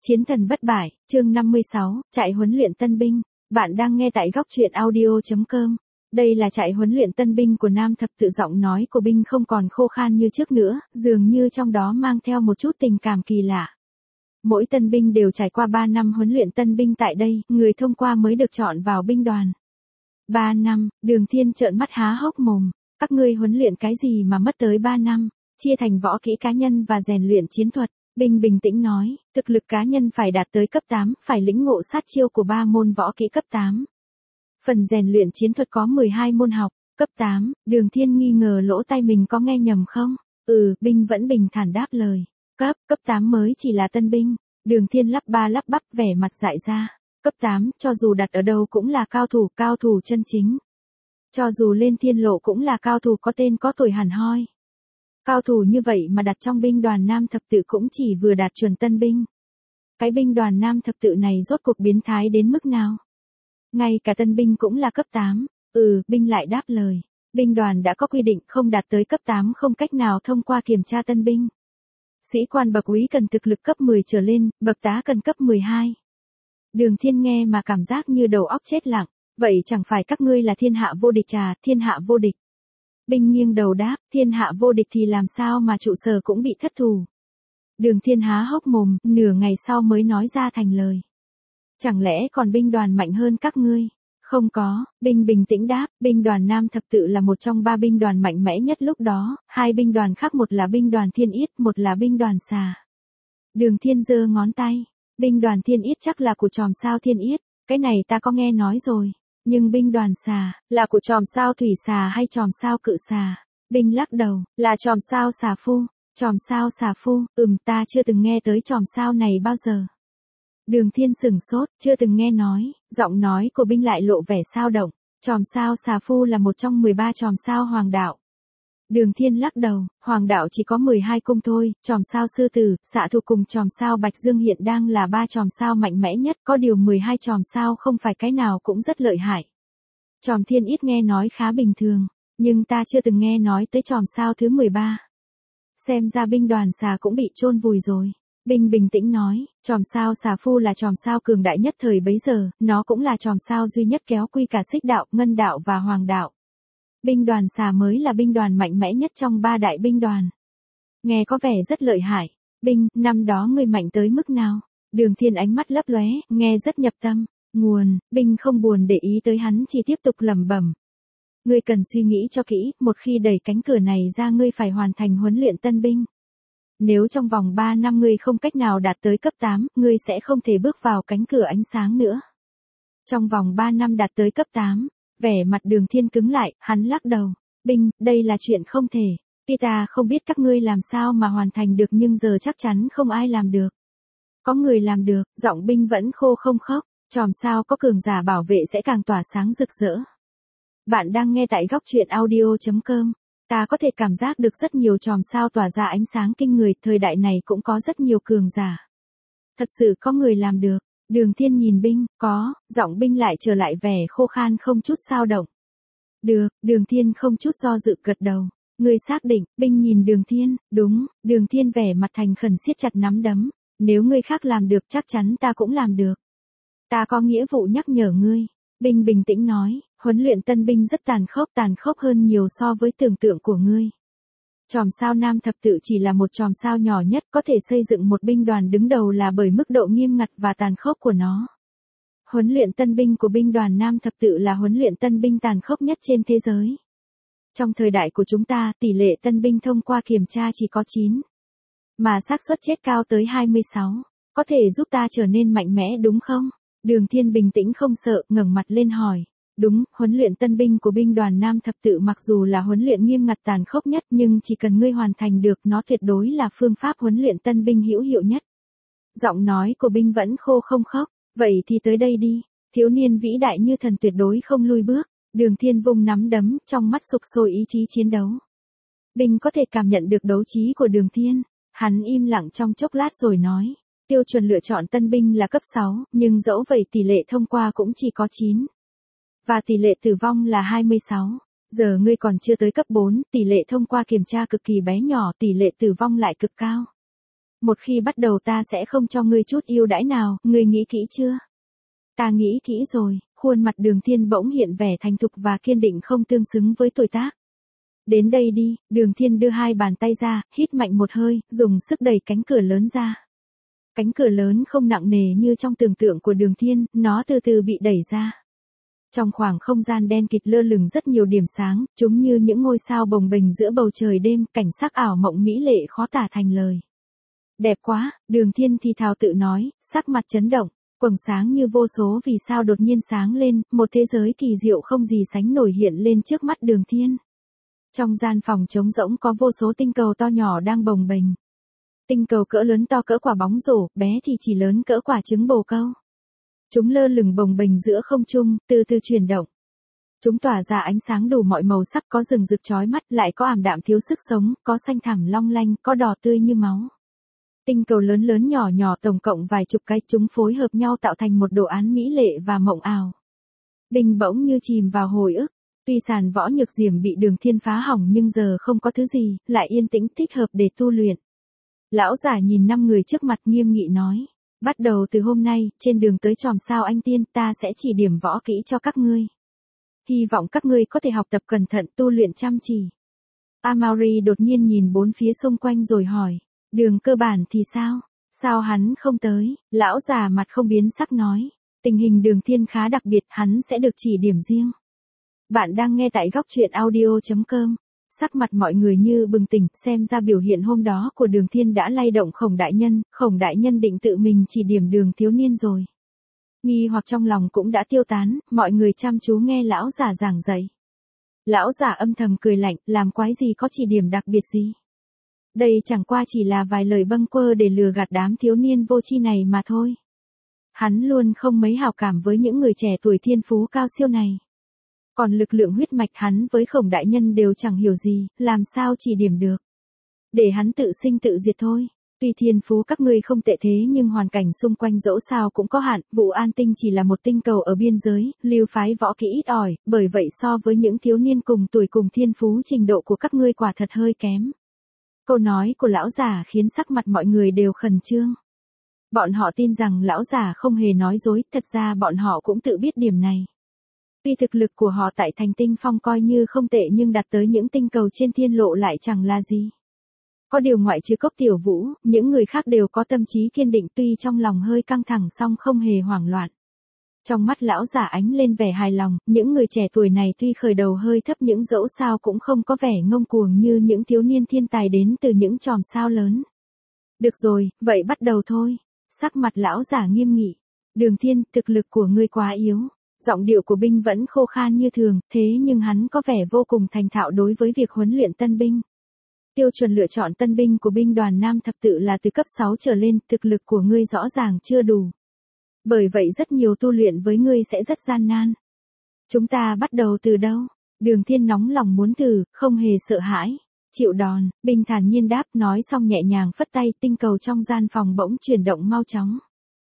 Chiến thần bất bại, chương 56, chạy huấn luyện tân binh. Bạn đang nghe tại góc truyện audio.com. Đây là chạy huấn luyện tân binh của Nam Thập Tự, giọng nói của binh không còn khô khan như trước nữa, dường như trong đó mang theo một chút tình cảm kỳ lạ. Mỗi tân binh đều trải qua 3 năm huấn luyện tân binh tại đây, người thông qua mới được chọn vào binh đoàn. 3 năm, Đường Thiên trợn mắt há hốc mồm. Các ngươi huấn luyện cái gì mà mất tới 3 năm, chia thành võ kỹ cá nhân và rèn luyện chiến thuật. Binh bình tĩnh nói, thực lực cá nhân phải đạt tới cấp 8, phải lĩnh ngộ sát chiêu của 3 môn võ kỹ cấp 8. Phần rèn luyện chiến thuật có 12 môn học, cấp 8, Đường Thiên nghi ngờ lỗ tai mình có nghe nhầm không? Binh vẫn bình thản đáp lời. Cấp 8 mới chỉ là tân binh. Đường Thiên lắp ba lắp bắp vẻ mặt dại ra. Cấp 8, cho dù đặt ở đâu cũng là cao thủ chân chính. Cho dù lên thiên lộ cũng là cao thủ có tên có tuổi hẳn hoi. Cao thủ như vậy mà đặt trong binh đoàn Nam Thập Tự cũng chỉ vừa đạt chuẩn tân binh. Cái binh đoàn Nam Thập Tự này rốt cuộc biến thái đến mức nào? Ngay cả tân binh cũng là cấp 8. Binh lại đáp lời. Binh đoàn đã có quy định không đạt tới cấp 8 không cách nào thông qua kiểm tra tân binh. Sĩ quan bậc úy cần thực lực cấp 10 trở lên, bậc tá cần cấp 12. Đường Thiên nghe mà cảm giác như đầu óc chết lặng. Vậy chẳng phải các ngươi là thiên hạ vô địch à? Thiên hạ vô địch. Binh nghiêng đầu đáp, thiên hạ vô địch thì làm sao mà trụ sở cũng bị thất thủ. Đường Thiên há hốc mồm, nửa ngày sau mới nói ra thành lời. Chẳng lẽ còn binh đoàn mạnh hơn các ngươi? Không có, binh bình tĩnh đáp, binh đoàn Nam Thập Tự là một trong 3 binh đoàn mạnh mẽ nhất lúc đó, 2 binh đoàn khác, một là binh đoàn Thiên Yết, một là binh đoàn Xà. Đường Thiên giơ ngón tay, binh đoàn Thiên Yết chắc là của chòm sao Thiên Yết, cái này ta có nghe nói rồi. Nhưng binh đoàn Xà, là của chòm sao Thủy Xà hay chòm sao Cự Xà? Binh lắc đầu, là chòm sao Xà Phu. Chòm sao Xà Phu, ta chưa từng nghe tới chòm sao này bao giờ. Đường Thiên sửng sốt, chưa từng nghe nói, giọng nói của binh lại lộ vẻ sao động. Chòm sao Xà Phu là một trong 13 chòm sao Hoàng đạo. Đường Thiên lắc đầu, Hoàng đạo chỉ có 12 cung thôi, chòm sao Sư Tử, Xạ Thủ cùng chòm sao Bạch Dương hiện đang là 3 chòm sao mạnh mẽ nhất, có điều 12 chòm sao không phải cái nào cũng rất lợi hại. Chòm Thiên Yết nghe nói khá bình thường, nhưng ta chưa từng nghe nói tới chòm sao thứ 13. Xem ra binh đoàn Xà cũng bị chôn vùi rồi. Binh bình tĩnh nói, chòm sao Xà Phu là chòm sao cường đại nhất thời bấy giờ, nó cũng là chòm sao duy nhất kéo quy cả Xích đạo, Ngân đạo và Hoàng đạo. Binh đoàn Xà mới là binh đoàn mạnh mẽ nhất trong 3 đại binh đoàn. Nghe có vẻ rất lợi hại. Binh, năm đó ngươi mạnh tới mức nào? Đường Thiên ánh mắt lấp lóe, nghe rất nhập tâm. Nguồn, binh không buồn để ý tới hắn, chỉ tiếp tục lẩm bẩm. Ngươi cần suy nghĩ cho kỹ, một khi đẩy cánh cửa này ra ngươi phải hoàn thành huấn luyện tân binh. Nếu trong vòng 3 năm ngươi không cách nào đạt tới cấp 8, ngươi sẽ không thể bước vào cánh cửa ánh sáng nữa. Trong vòng 3 năm đạt tới cấp 8, vẻ mặt Đường Thiên cứng lại, hắn lắc đầu. Binh, đây là chuyện không thể. Tuy ta không biết các ngươi làm sao mà hoàn thành được nhưng giờ chắc chắn không ai làm được. Có người làm được, giọng binh vẫn khô không khốc. Chòm sao có cường giả bảo vệ sẽ càng tỏa sáng rực rỡ. Bạn đang nghe tại góc truyện audio.com. Ta có thể cảm giác được rất nhiều chòm sao tỏa ra ánh sáng kinh người, thời đại này cũng có rất nhiều cường giả. Thật sự có người làm được. Đường Thiên nhìn binh, có, giọng binh lại trở lại vẻ khô khan không chút sao động. Được, Đường Thiên không chút do dự gật đầu. Ngươi xác định, binh nhìn Đường Thiên, đúng, Đường Thiên vẻ mặt thành khẩn siết chặt nắm đấm. Nếu ngươi khác làm được chắc chắn ta cũng làm được. Ta có nghĩa vụ nhắc nhở ngươi. Binh bình tĩnh nói, huấn luyện tân binh rất tàn khốc hơn nhiều so với tưởng tượng của ngươi. Chòm sao Nam Thập Tự chỉ là một chòm sao nhỏ nhất, có thể xây dựng một binh đoàn đứng đầu là bởi mức độ nghiêm ngặt và tàn khốc của nó. Huấn luyện tân binh của binh đoàn Nam Thập Tự là huấn luyện tân binh tàn khốc nhất trên thế giới. Trong thời đại của chúng ta, tỷ lệ tân binh thông qua kiểm tra chỉ có 9. Mà xác suất chết cao tới 26. Có thể giúp ta trở nên mạnh mẽ đúng không? Đường Thiên bình tĩnh không sợ, ngẩng mặt lên hỏi. Đúng, huấn luyện tân binh của binh đoàn Nam Thập Tự mặc dù là huấn luyện nghiêm ngặt tàn khốc nhất nhưng chỉ cần ngươi hoàn thành được nó tuyệt đối là phương pháp huấn luyện tân binh hữu hiệu nhất. Giọng nói của binh vẫn khô không khốc. Vậy thì tới đây đi. Thiếu niên vĩ đại như thần tuyệt đối không lui bước. Đường Thiên vung nắm đấm, trong mắt sục sôi ý chí chiến đấu. Binh có thể cảm nhận được đấu trí của Đường Thiên. Hắn im lặng trong chốc lát rồi nói. Tiêu chuẩn lựa chọn tân binh là cấp 6, nhưng dẫu vậy tỷ lệ thông qua cũng chỉ có 9. Và tỷ lệ tử vong là 26. Giờ ngươi còn chưa tới cấp 4, tỷ lệ thông qua kiểm tra cực kỳ bé nhỏ, tỷ lệ tử vong lại cực cao. Một khi bắt đầu ta sẽ không cho ngươi chút ưu đãi nào, ngươi nghĩ kỹ chưa? Ta nghĩ kỹ rồi, khuôn mặt Đường Thiên bỗng hiện vẻ thành thục và kiên định không tương xứng với tuổi tác. Đến đây đi, Đường Thiên đưa hai bàn tay ra, hít mạnh một hơi, dùng sức đẩy cánh cửa lớn ra. Cánh cửa lớn không nặng nề như trong tưởng tượng của Đường Thiên, nó từ từ bị đẩy ra. Trong khoảng không gian đen kịt lơ lửng rất nhiều điểm sáng, chúng như những ngôi sao bồng bềnh giữa bầu trời đêm, cảnh sắc ảo mộng mỹ lệ khó tả thành lời. Đẹp quá, Đường Thiên thì thào tự nói, sắc mặt chấn động, quầng sáng như vô số vì sao đột nhiên sáng lên, một thế giới kỳ diệu không gì sánh nổi hiện lên trước mắt Đường Thiên. Trong gian phòng trống rỗng có vô số tinh cầu to nhỏ đang bồng bềnh. Tinh cầu cỡ lớn to cỡ quả bóng rổ, bé thì chỉ lớn cỡ quả trứng bồ câu. Chúng lơ lửng bồng bềnh giữa không trung, từ từ chuyển động. Chúng tỏa ra ánh sáng đủ mọi màu sắc, có rừng rực chói mắt, lại có ảm đạm thiếu sức sống, có xanh thẳm long lanh, có đỏ tươi như máu. Tinh cầu lớn lớn nhỏ nhỏ tổng cộng vài chục cái, chúng phối hợp nhau tạo thành một đồ án mỹ lệ và mộng ảo. Bình bỗng như chìm vào hồi ức. Tuy sàn võ nhược diểm bị Đường Thiên phá hỏng nhưng giờ không có thứ gì, lại yên tĩnh thích hợp để tu luyện. Lão giả nhìn 5 người trước mặt nghiêm nghị nói. Bắt đầu từ hôm nay, trên đường tới chòm sao anh tiên, ta sẽ chỉ điểm võ kỹ cho các ngươi. Hy vọng các ngươi có thể học tập cẩn thận, tu luyện chăm chỉ. Amaury đột nhiên nhìn bốn phía xung quanh rồi hỏi. Đường cơ bản thì sao? Sao hắn không tới? Lão già mặt không biến sắc nói. Tình hình Đường Thiên khá đặc biệt, hắn sẽ được chỉ điểm riêng. Bạn đang nghe tại góc truyện audio.com. Sắc mặt mọi người như bừng tỉnh, xem ra biểu hiện hôm đó của Đường Thiên đã lay động Khổng đại nhân định tự mình chỉ điểm Đường thiếu niên rồi. Nghi hoặc trong lòng cũng đã tiêu tán, mọi người chăm chú nghe lão giả giảng dạy. Lão giả âm thầm cười lạnh, làm quái gì có chỉ điểm đặc biệt gì. Đây chẳng qua chỉ là vài lời bâng quơ để lừa gạt đám thiếu niên vô tri này mà thôi. Hắn luôn không mấy hảo cảm với những người trẻ tuổi thiên phú cao siêu này. Còn lực lượng huyết mạch hắn với Khổng đại nhân đều chẳng hiểu gì, làm sao chỉ điểm được. Để hắn tự sinh tự diệt thôi. Tuy thiên phú các ngươi không tệ thế nhưng hoàn cảnh xung quanh dẫu sao cũng có hạn, Vụ An Tinh chỉ là một tinh cầu ở biên giới, lưu phái võ kỹ ít ỏi, bởi vậy so với những thiếu niên cùng tuổi cùng thiên phú trình độ của các ngươi quả thật hơi kém. Câu nói của lão giả khiến sắc mặt mọi người đều khẩn trương. Bọn họ tin rằng lão giả không hề nói dối, thật ra bọn họ cũng tự biết điểm này. Tuy thực lực của họ tại thành tinh phong coi như không tệ nhưng đặt tới những tinh cầu trên thiên lộ lại chẳng là gì. Có điều ngoại trừ Cốc Tiểu Vũ, những người khác đều có tâm trí kiên định tuy trong lòng hơi căng thẳng song không hề hoảng loạn. Trong mắt lão giả ánh lên vẻ hài lòng, những người trẻ tuổi này tuy khởi đầu hơi thấp những dẫu sao cũng không có vẻ ngông cuồng như những thiếu niên thiên tài đến từ những chòm sao lớn. Được rồi, vậy bắt đầu thôi. Sắc mặt lão giả nghiêm nghị. Đường Thiên, thực lực của ngươi quá yếu. Giọng điệu của binh vẫn khô khan như thường, thế nhưng hắn có vẻ vô cùng thành thạo đối với việc huấn luyện tân binh. Tiêu chuẩn lựa chọn tân binh của binh đoàn Nam Thập Tự là từ cấp 6 trở lên, thực lực của ngươi rõ ràng chưa đủ. Bởi vậy rất nhiều tu luyện với ngươi sẽ rất gian nan. Chúng ta bắt đầu từ đâu? Đường Thiên nóng lòng muốn thử, không hề sợ hãi. Chịu đòn, binh thản nhiên đáp, nói xong nhẹ nhàng phất tay, tinh cầu trong gian phòng bỗng chuyển động mau chóng.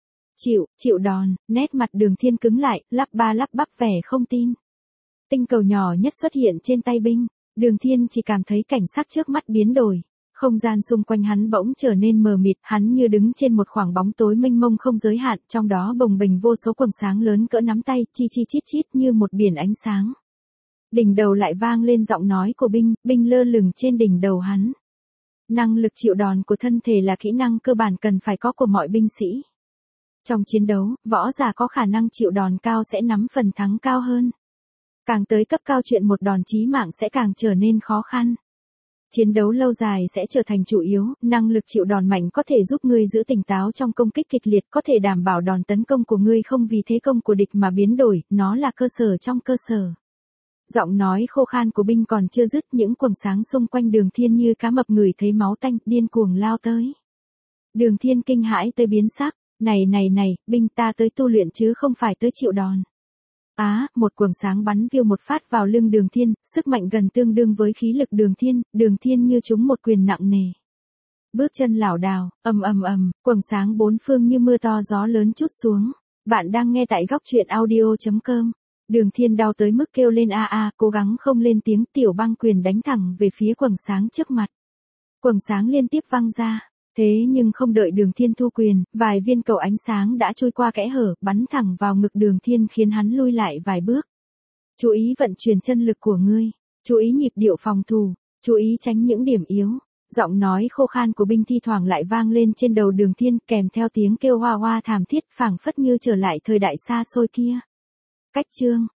Chịu đòn, nét mặt Đường Thiên cứng lại, lắp ba lắp bắp vẻ không tin. Tinh cầu nhỏ nhất xuất hiện trên tay binh, Đường Thiên chỉ cảm thấy cảnh sắc trước mắt biến đổi. Không gian xung quanh hắn bỗng trở nên mờ mịt, hắn như đứng trên một khoảng bóng tối mênh mông không giới hạn, trong đó bồng bềnh vô số quầng sáng lớn cỡ nắm tay, chi chi chít chít như một biển ánh sáng. Đỉnh đầu lại vang lên giọng nói của binh lơ lửng trên đỉnh đầu hắn. Năng lực chịu đòn của thân thể là kỹ năng cơ bản cần phải có của mọi binh sĩ. Trong chiến đấu, võ giả có khả năng chịu đòn cao sẽ nắm phần thắng cao hơn. Càng tới cấp cao chuyện một đòn chí mạng sẽ càng trở nên khó khăn. Chiến đấu lâu dài sẽ trở thành chủ yếu, năng lực chịu đòn mạnh có thể giúp ngươi giữ tỉnh táo trong công kích kịch liệt, có thể đảm bảo đòn tấn công của ngươi không vì thế công của địch mà biến đổi, nó là cơ sở trong cơ sở. Giọng nói khô khan của binh còn chưa dứt, những quầng sáng xung quanh Đường Thiên như cá mập ngửi thấy máu tanh, điên cuồng lao tới. Đường Thiên kinh hãi tới biến sắc, này, binh ta tới tu luyện chứ không phải tới chịu đòn. Một quầng sáng bắn viêu một phát vào lưng Đường Thiên, sức mạnh gần tương đương với khí lực Đường Thiên như trúng một quyền nặng nề. Bước chân lảo đảo, ầm, quầng sáng bốn phương như mưa to gió lớn trút xuống. Bạn đang nghe tại góc truyện audio.com. Đường Thiên đau tới mức kêu lên cố gắng không lên tiếng, tiểu băng quyền đánh thẳng về phía quầng sáng trước mặt. Quầng sáng liên tiếp văng ra, Thế nhưng không đợi Đường Thiên thu quyền, vài viên cầu ánh sáng đã trôi qua kẽ hở, bắn thẳng vào ngực Đường Thiên khiến hắn lui lại vài bước. Chú ý vận chuyển chân lực của ngươi, chú ý nhịp điệu phòng thủ, chú ý tránh những điểm yếu. Giọng nói khô khan của binh thi thoảng lại vang lên trên đầu Đường Thiên, kèm theo tiếng kêu hoa hoa thảm thiết, phảng phất như trở lại thời đại xa xôi kia. Cách chương